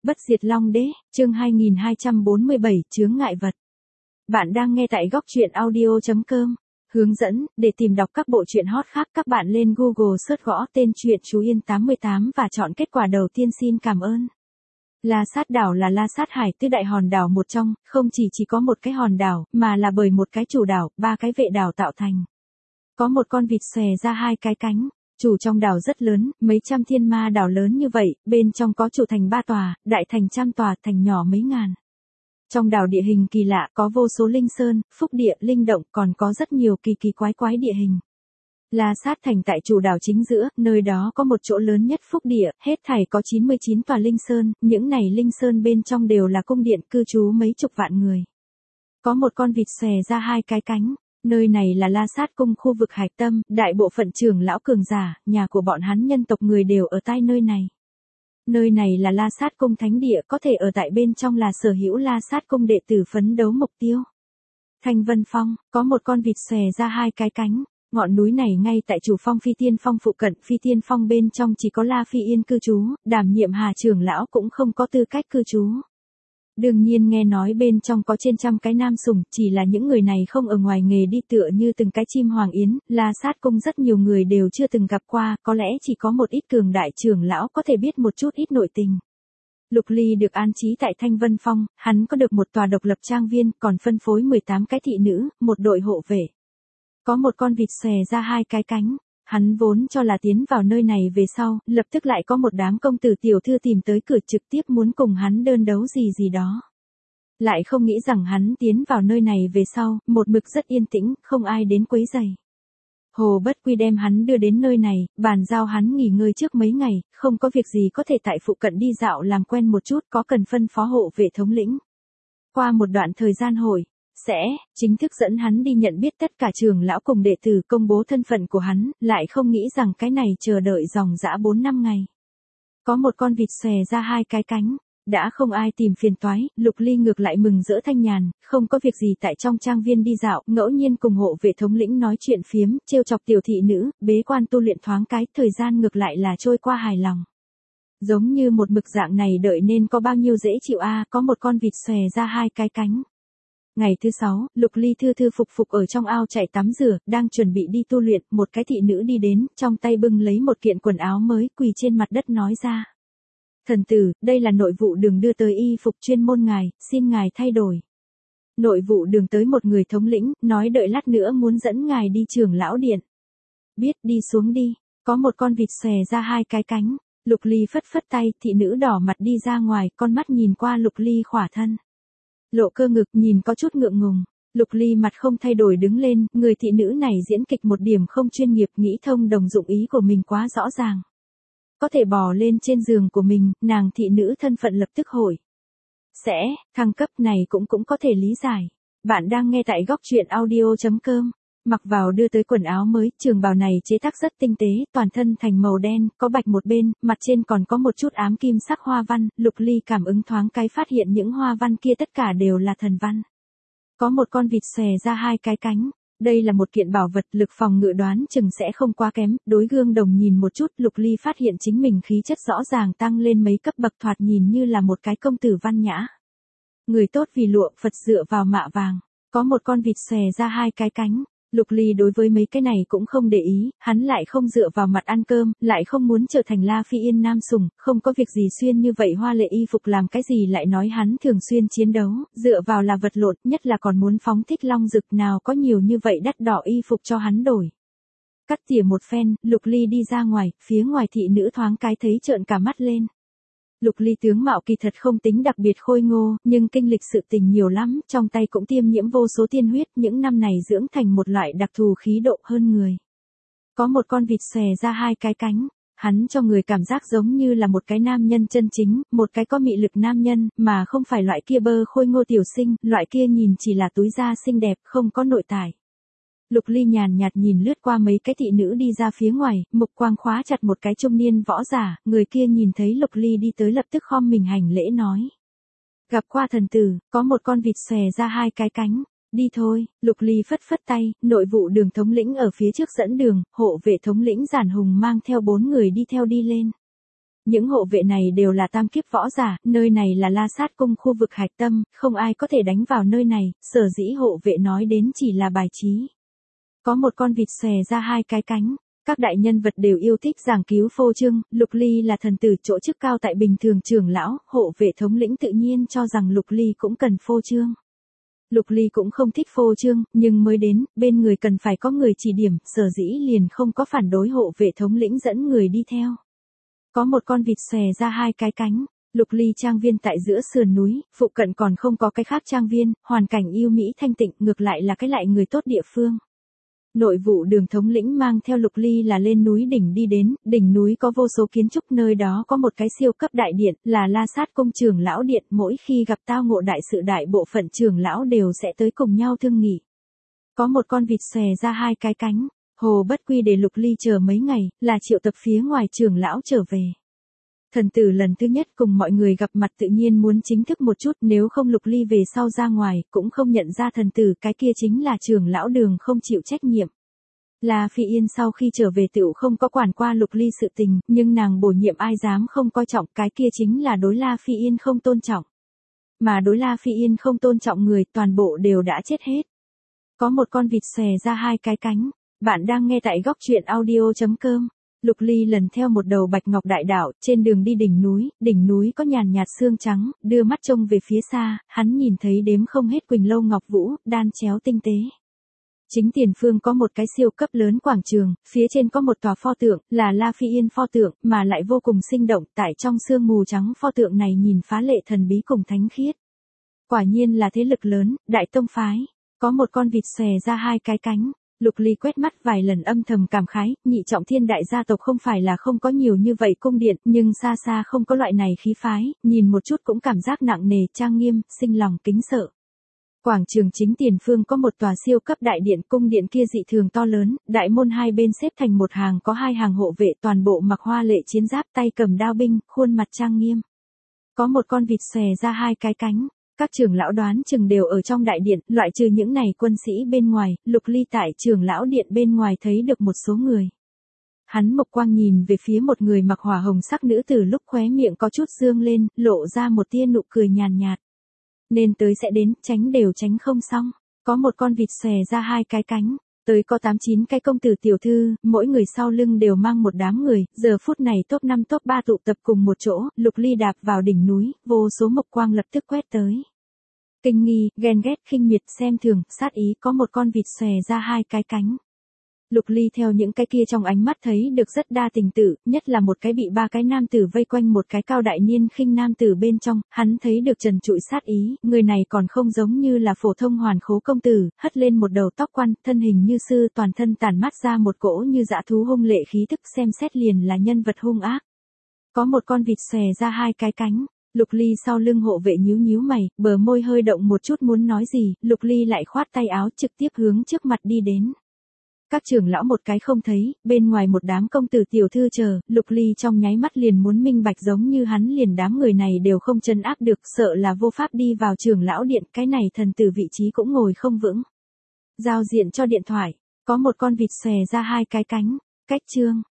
Bất diệt Long Đế, chương 2247, chướng ngại vật. Bạn đang nghe tại góc truyện audio.com. Hướng dẫn, để tìm đọc các bộ truyện hot khác các bạn lên Google search gõ tên truyện Chú Yên 88 và chọn kết quả đầu tiên. Xin cảm ơn. La Sát đảo là La Sát Hải tứ đại hòn đảo một trong, không chỉ có một cái hòn đảo, mà là bởi một cái chủ đảo, ba cái vệ đảo tạo thành. Có một con vịt xòe ra hai cái cánh. Chủ trong đảo rất lớn, mấy trăm thiên ma đảo lớn như vậy, bên trong có chủ thành 3 tòa, đại thành trăm tòa, thành nhỏ mấy ngàn. Trong đảo địa hình kỳ lạ, có vô số linh sơn, phúc địa, linh động, còn có rất nhiều kỳ quái địa hình. La Sát thành tại chủ đảo chính giữa, nơi đó có một chỗ lớn nhất phúc địa, hết thảy có 99 tòa linh sơn, những này linh sơn bên trong đều là cung điện cư trú mấy chục vạn người. Có một con vịt xòe ra hai cái cánh. Nơi này là La Sát cung khu vực hạch tâm, đại bộ phận trưởng lão cường giả, nhà của bọn hắn nhân tộc người đều ở tại nơi này. Nơi này là La Sát cung thánh địa, có thể ở tại bên trong là sở hữu La Sát cung đệ tử phấn đấu mục tiêu. Thanh Vân Phong, có một con vịt xòe ra hai cái cánh. Ngọn núi này ngay tại chủ phong Phi Tiên Phong phụ cận, Phi Tiên Phong bên trong chỉ có La Phi Yên cư trú, đảm nhiệm Hà trưởng lão cũng không có tư cách cư trú. Đương nhiên nghe nói bên trong có trên trăm cái nam sủng, chỉ là những người này không ở ngoài nghề đi tựa như từng cái chim hoàng yến, La Sát cung rất nhiều người đều chưa từng gặp qua, có lẽ chỉ có một ít cường đại trưởng lão có thể biết một chút ít nội tình. Lục Ly được an trí tại Thanh Vân Phong, hắn có được một tòa độc lập trang viên, còn phân phối 18 cái thị nữ, một đội hộ vệ. Có một con vịt xòe ra hai cái cánh. Hắn vốn cho là tiến vào nơi này về sau, lập tức lại có một đám công tử tiểu thư tìm tới cửa trực tiếp muốn cùng hắn đơn đấu gì đó. Lại không nghĩ rằng hắn tiến vào nơi này về sau, một mực rất yên tĩnh, không ai đến quấy rầy. Hồ Bất Quy đem hắn đưa đến nơi này, bàn giao hắn nghỉ ngơi trước mấy ngày, không có việc gì có thể tại phụ cận đi dạo làm quen một chút, có cần phân phó hộ vệ thống lĩnh. Qua một đoạn thời gian sẽ chính thức dẫn hắn đi nhận biết tất cả trưởng lão cùng đệ tử, công bố thân phận của hắn, lại không nghĩ rằng cái này chờ đợi dòng dã 4-5 ngày. Có một con vịt xòe ra hai cái cánh, đã không ai tìm phiền toái, Lục Ly ngược lại mừng rỡ thanh nhàn, không có việc gì tại trong trang viên đi dạo, ngẫu nhiên cùng hộ vệ thống lĩnh nói chuyện phiếm, trêu chọc tiểu thị nữ, bế quan tu luyện thoáng cái, thời gian ngược lại là trôi qua hài lòng. Giống như một mực dạng này đợi nên có bao nhiêu dễ chịu có một con vịt xòe ra hai cái cánh. Ngày thứ 6, Lục Ly thư phục ở trong ao chạy tắm rửa, đang chuẩn bị đi tu luyện, một cái thị nữ đi đến, trong tay bưng lấy một kiện quần áo mới, quỳ trên mặt đất nói ra. Thần tử, đây là nội vụ đường đưa tới y phục chuyên môn ngài, xin ngài thay đổi. Nội vụ đường tới một người thống lĩnh, nói đợi lát nữa muốn dẫn ngài đi trưởng lão điện. Biết, đi xuống đi, có một con vịt xòe ra hai cái cánh. Lục Ly phất tay, thị nữ đỏ mặt đi ra ngoài, con mắt nhìn qua Lục Ly khỏa thân. Lộ cơ ngực, nhìn có chút ngượng ngùng. Lục Ly mặt không thay đổi đứng lên, người thị nữ này diễn kịch một điểm không chuyên nghiệp, nghĩ thông đồng dụng ý của mình quá rõ ràng. Có thể bò lên trên giường của mình, nàng thị nữ thân phận lập tức hỏi. Thăng cấp này cũng có thể lý giải. Bạn đang nghe tại góc truyện audio.com. Mặc vào đưa tới quần áo mới, trường bào này chế tác rất tinh tế, toàn thân thành màu đen, có bạch một bên, mặt trên còn có một chút ám kim sắc hoa văn, Lục Ly cảm ứng thoáng cái phát hiện những hoa văn kia tất cả đều là thần văn. Có một con vịt xòe ra hai cái cánh, đây là một kiện bảo vật, lực phòng ngự đoán chừng sẽ không quá kém, đối gương đồng nhìn một chút, Lục Ly phát hiện chính mình khí chất rõ ràng tăng lên mấy cấp bậc, thoạt nhìn như là một cái công tử văn nhã. Người tốt vì lụa, Phật dựa vào mạ vàng, có một con vịt xòe ra hai cái cánh. Lục Ly đối với mấy cái này cũng không để ý, hắn lại không dựa vào mặt ăn cơm, lại không muốn trở thành La Phi Yên nam sủng, không có việc gì xuyên như vậy hoa lệ y phục làm cái gì, lại nói hắn thường xuyên chiến đấu, dựa vào là vật lộn, nhất là còn muốn phóng thích long dực, nào có nhiều như vậy đắt đỏ y phục cho hắn đổi. Cắt tỉa một phen, Lục Ly đi ra ngoài, phía ngoài thị nữ thoáng cái thấy trợn cả mắt lên. Lục Ly tướng mạo kỳ thật không tính đặc biệt khôi ngô, nhưng kinh lịch sự tình nhiều lắm, trong tay cũng tiêm nhiễm vô số tiên huyết, những năm này dưỡng thành một loại đặc thù khí độ hơn người. Có một con vịt xòe ra hai cái cánh, hắn cho người cảm giác giống như là một cái nam nhân chân chính, một cái có mị lực nam nhân, mà không phải loại kia bơ khôi ngô tiểu sinh, loại kia nhìn chỉ là túi da xinh đẹp, không có nội tại. Lục Ly nhàn nhạt nhìn lướt qua mấy cái thị nữ đi ra phía ngoài, mục quang khóa chặt một cái trung niên võ giả, người kia nhìn thấy Lục Ly đi tới lập tức khom mình hành lễ nói. Gặp qua thần tử, có một con vịt xòe ra hai cái cánh, đi thôi, Lục Ly phất tay, nội vụ đường thống lĩnh ở phía trước dẫn đường, hộ vệ thống lĩnh Giản Hùng mang theo 4 người đi theo đi lên. Những hộ vệ này đều là tam kiếp võ giả, nơi này là La Sát cung khu vực hạch tâm, không ai có thể đánh vào nơi này, sở dĩ hộ vệ nói đến chỉ là bài trí. Có một con vịt xòe ra hai cái cánh. Các đại nhân vật đều yêu thích giảng cứu phô trương, Lục Ly là thần tử chỗ chức cao tại bình thường trưởng lão, hộ vệ thống lĩnh tự nhiên cho rằng Lục Ly cũng cần phô trương. Lục Ly cũng không thích phô trương, nhưng mới đến, bên người cần phải có người chỉ điểm, sở dĩ liền không có phản đối hộ vệ thống lĩnh dẫn người đi theo. Có một con vịt xòe ra hai cái cánh. Lục Ly trang viên tại giữa sườn núi, phụ cận còn không có cái khác trang viên, hoàn cảnh yêu mỹ thanh tịnh, ngược lại là cái lại người tốt địa phương. Nội vụ đường thống lĩnh mang theo Lục Ly là lên núi đỉnh đi đến, đỉnh núi có vô số kiến trúc, nơi đó có một cái siêu cấp đại điện, là La Sát cung trưởng lão điện, mỗi khi gặp tao ngộ đại sự đại bộ phận trưởng lão đều sẽ tới cùng nhau thương nghị. Có một con vịt xòe ra hai cái cánh, Hồ Bất Quy để Lục Ly chờ mấy ngày, là triệu tập phía ngoài trưởng lão trở về. Thần tử lần thứ nhất cùng mọi người gặp mặt tự nhiên muốn chính thức một chút, nếu không Lục Ly về sau ra ngoài, cũng không nhận ra thần tử, cái kia chính là trưởng lão đường không chịu trách nhiệm. La Phi Yên sau khi trở về tựu không có quản qua Lục Ly sự tình, nhưng nàng bổ nhiệm ai dám không coi trọng, cái kia chính là đối La Phi Yên không tôn trọng. Mà đối La Phi Yên không tôn trọng người, toàn bộ đều đã chết hết. Có một con vịt xòe ra hai cái cánh. Bạn đang nghe tại góc truyện audio.com. Lục Ly lần theo một đầu bạch ngọc đại đạo, trên đường đi đỉnh núi có nhàn nhạt sương trắng, đưa mắt trông về phía xa, hắn nhìn thấy đếm không hết quỳnh lâu ngọc vũ, đan chéo tinh tế. Chính tiền phương có một cái siêu cấp lớn quảng trường, phía trên có một tòa pho tượng, là La Phi Yên pho tượng, mà lại vô cùng sinh động, tại trong sương mù trắng pho tượng này nhìn phá lệ thần bí cùng thánh khiết. Quả nhiên là thế lực lớn, đại tông phái. Có một con vịt xòe ra hai cái cánh. Lục Ly quét mắt vài lần âm thầm cảm khái, nhị trọng thiên đại gia tộc không phải là không có nhiều như vậy cung điện, nhưng xa xa không có loại này khí phái, nhìn một chút cũng cảm giác nặng nề, trang nghiêm, sinh lòng kính sợ. Quảng trường chính tiền phương có một tòa siêu cấp đại điện, cung điện kia dị thường to lớn, đại môn hai bên xếp thành một hàng, có hai hàng hộ vệ toàn bộ mặc hoa lệ chiến giáp, tay cầm đao binh, khuôn mặt trang nghiêm. Có một con vịt xòe ra hai cái cánh. Các trưởng lão đoán chừng đều ở trong đại điện, loại trừ những này quân sĩ bên ngoài, Lục Ly tại trưởng lão điện bên ngoài thấy được một số người. Hắn mộc quang nhìn về phía một người mặc hỏa hồng sắc nữ tử, lúc khóe miệng có chút dương lên, lộ ra một tia nụ cười nhàn nhạt. Nên tới sẽ đến, tránh đều tránh không xong. Có một con vịt xòe ra hai cái cánh. Tới có 8-9 cái công tử tiểu thư, mỗi người sau lưng đều mang một đám người, giờ phút này top 5 top 3 tụ tập cùng một chỗ, Lục Ly đạp vào đỉnh núi, vô số mộc quang lập tức quét tới. Kinh nghi, ghen ghét, khinh miệt, xem thường, sát ý, có một con vịt xòe ra hai cái cánh. Lục Ly theo những cái kia trong ánh mắt thấy được rất đa tình tử, nhất là một cái bị ba cái nam tử vây quanh một cái cao đại niên khinh nam tử bên trong, hắn thấy được trần trụi sát ý, người này còn không giống như là phổ thông hoàn khố công tử, hất lên một đầu tóc quăn, thân hình như sư, toàn thân tản mát ra một cỗ như dã thú hung lệ khí tức, xem xét liền là nhân vật hung ác. Có một con vịt xòe ra hai cái cánh. Lục Ly sau lưng hộ vệ nhíu mày, bờ môi hơi động một chút muốn nói gì, Lục Ly lại khoát tay áo trực tiếp hướng trước mặt đi đến. Các trưởng lão một cái không thấy, bên ngoài một đám công tử tiểu thư chờ, Lục Ly trong nháy mắt liền muốn minh bạch, giống như hắn liền đám người này đều không trấn áp được, sợ là vô pháp đi vào trưởng lão điện, cái này thần tử vị trí cũng ngồi không vững. Giao diện cho điện thoại, có một con vịt xòe ra hai cái cánh, cách chương.